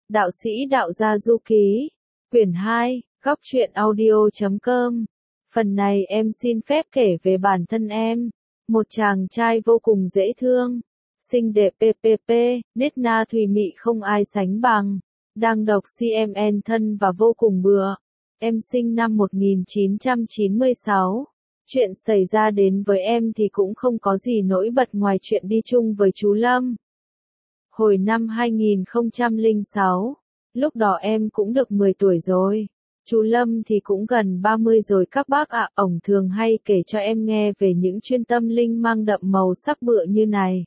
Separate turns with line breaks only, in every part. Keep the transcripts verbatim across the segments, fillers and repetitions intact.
Đạo sĩ đạo gia du ký, quyển hai, góc truyện audio chấm com. Phần này em xin phép kể về bản thân em. Một chàng trai vô cùng dễ thương, xinh đẹp ppp, nết na thùy mị không ai sánh bằng, đang đọc xê em en thân và vô cùng bựa. Em sinh năm một nghìn chín trăm chín mươi sáu. Chuyện xảy ra đến với em thì cũng không có gì nổi bật ngoài chuyện đi chung với chú Lâm. Hồi năm hai nghìn không trăm lẻ sáu, lúc đó em cũng được mười tuổi rồi. Chú Lâm thì cũng gần ba mươi rồi các bác ạ. À, ổng thường hay kể cho em nghe về những chuyên tâm linh mang đậm màu sắc bựa như này.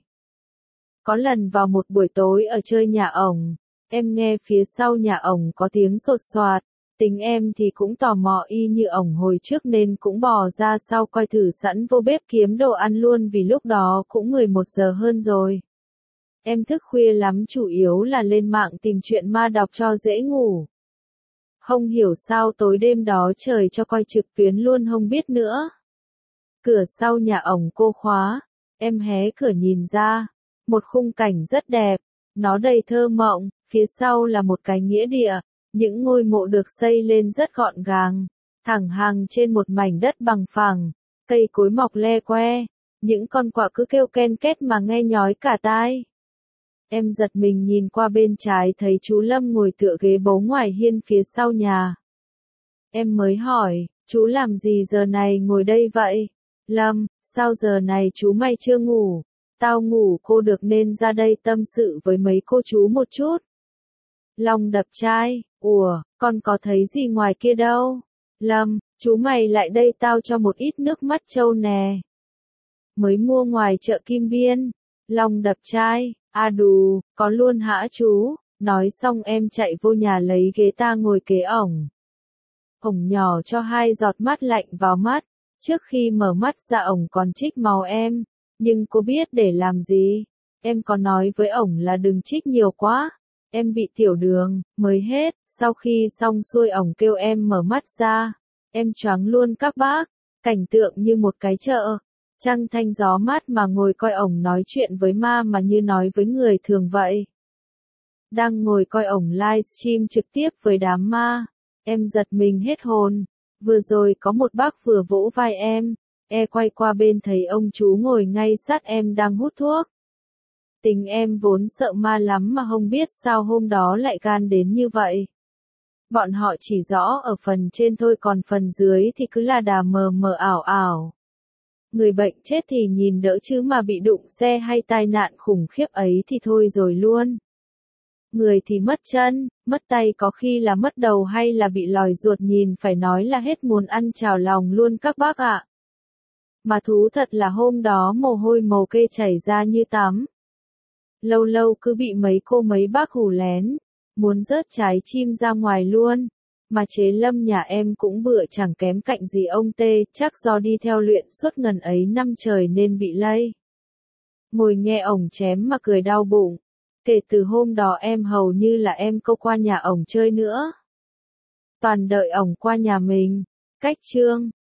Có lần vào một buổi tối ở chơi nhà ổng, em nghe phía sau nhà ổng có tiếng sột soạt. Tính em thì cũng tò mò y như ổng hồi trước nên cũng bò ra sau coi thử sẵn vô bếp kiếm đồ ăn luôn vì lúc đó cũng mười một giờ hơn rồi. Em thức khuya lắm, chủ yếu là lên mạng tìm chuyện ma đọc cho dễ ngủ. Không hiểu sao tối đêm đó trời cho coi trực tuyến luôn không biết nữa. Cửa sau nhà ổng cô khóa, em hé cửa nhìn ra, một khung cảnh rất đẹp, nó đầy thơ mộng, phía sau là một cái nghĩa địa, những ngôi mộ được xây lên rất gọn gàng, thẳng hàng trên một mảnh đất bằng phẳng, cây cối mọc le que, những con quạ cứ kêu ken két mà nghe nhói cả tai. Em giật mình nhìn qua bên trái thấy chú Lâm ngồi tựa ghế bấu ngoài hiên phía sau nhà. Em mới hỏi, chú làm gì giờ này ngồi đây vậy? Lâm, sao giờ này chú mày chưa ngủ? Tao ngủ cô được nên ra đây tâm sự với mấy cô chú một chút. Long đập chai, ủa, con có thấy gì ngoài kia đâu? Lâm, chú mày lại đây tao cho một ít nước mắt trâu nè. Mới mua ngoài chợ Kim Biên. Long đập chai, à đù, có luôn hả chú? Nói xong em chạy vô nhà lấy ghế ta ngồi kế ổng. Ổng nhỏ cho hai giọt mát lạnh vào mắt, trước khi mở mắt ra ổng còn trích màu em, nhưng cô biết để làm gì? Em có nói với ổng là đừng trích nhiều quá, em bị tiểu đường, mới hết, sau khi xong xuôi ổng kêu em mở mắt ra, em choáng luôn các bác, cảnh tượng như một cái chợ. Trăng thanh gió mát mà ngồi coi ổng nói chuyện với ma mà như nói với người thường vậy. Đang ngồi coi ổng livestream trực tiếp với đám ma, em giật mình hết hồn. Vừa rồi có một bác vừa vỗ vai em, e quay qua bên thấy ông chú ngồi ngay sát em đang hút thuốc. Tính em vốn sợ ma lắm mà không biết sao hôm đó lại gan đến như vậy. Bọn họ chỉ rõ ở phần trên thôi còn phần dưới thì cứ là đà mờ mờ ảo ảo. Người bệnh chết thì nhìn đỡ chứ mà bị đụng xe hay tai nạn khủng khiếp ấy thì thôi rồi luôn. Người thì mất chân, mất tay, có khi là mất đầu hay là bị lòi ruột, nhìn phải nói là hết muốn ăn chào lòng luôn các bác ạ. Mà thú thật là hôm đó mồ hôi mồ kê chảy ra như tắm. Lâu lâu cứ bị mấy cô mấy bác hù lén, muốn rớt trái chim ra ngoài luôn. Mà chế Lâm nhà em cũng bựa chẳng kém cạnh gì ông tê, chắc do đi theo luyện suốt ngần ấy năm trời nên bị lây. Ngồi nghe ổng chém mà cười đau bụng. Kể từ hôm đó em hầu như là em câu qua nhà ổng chơi nữa. Toàn đợi ổng qua nhà mình. Cách trương,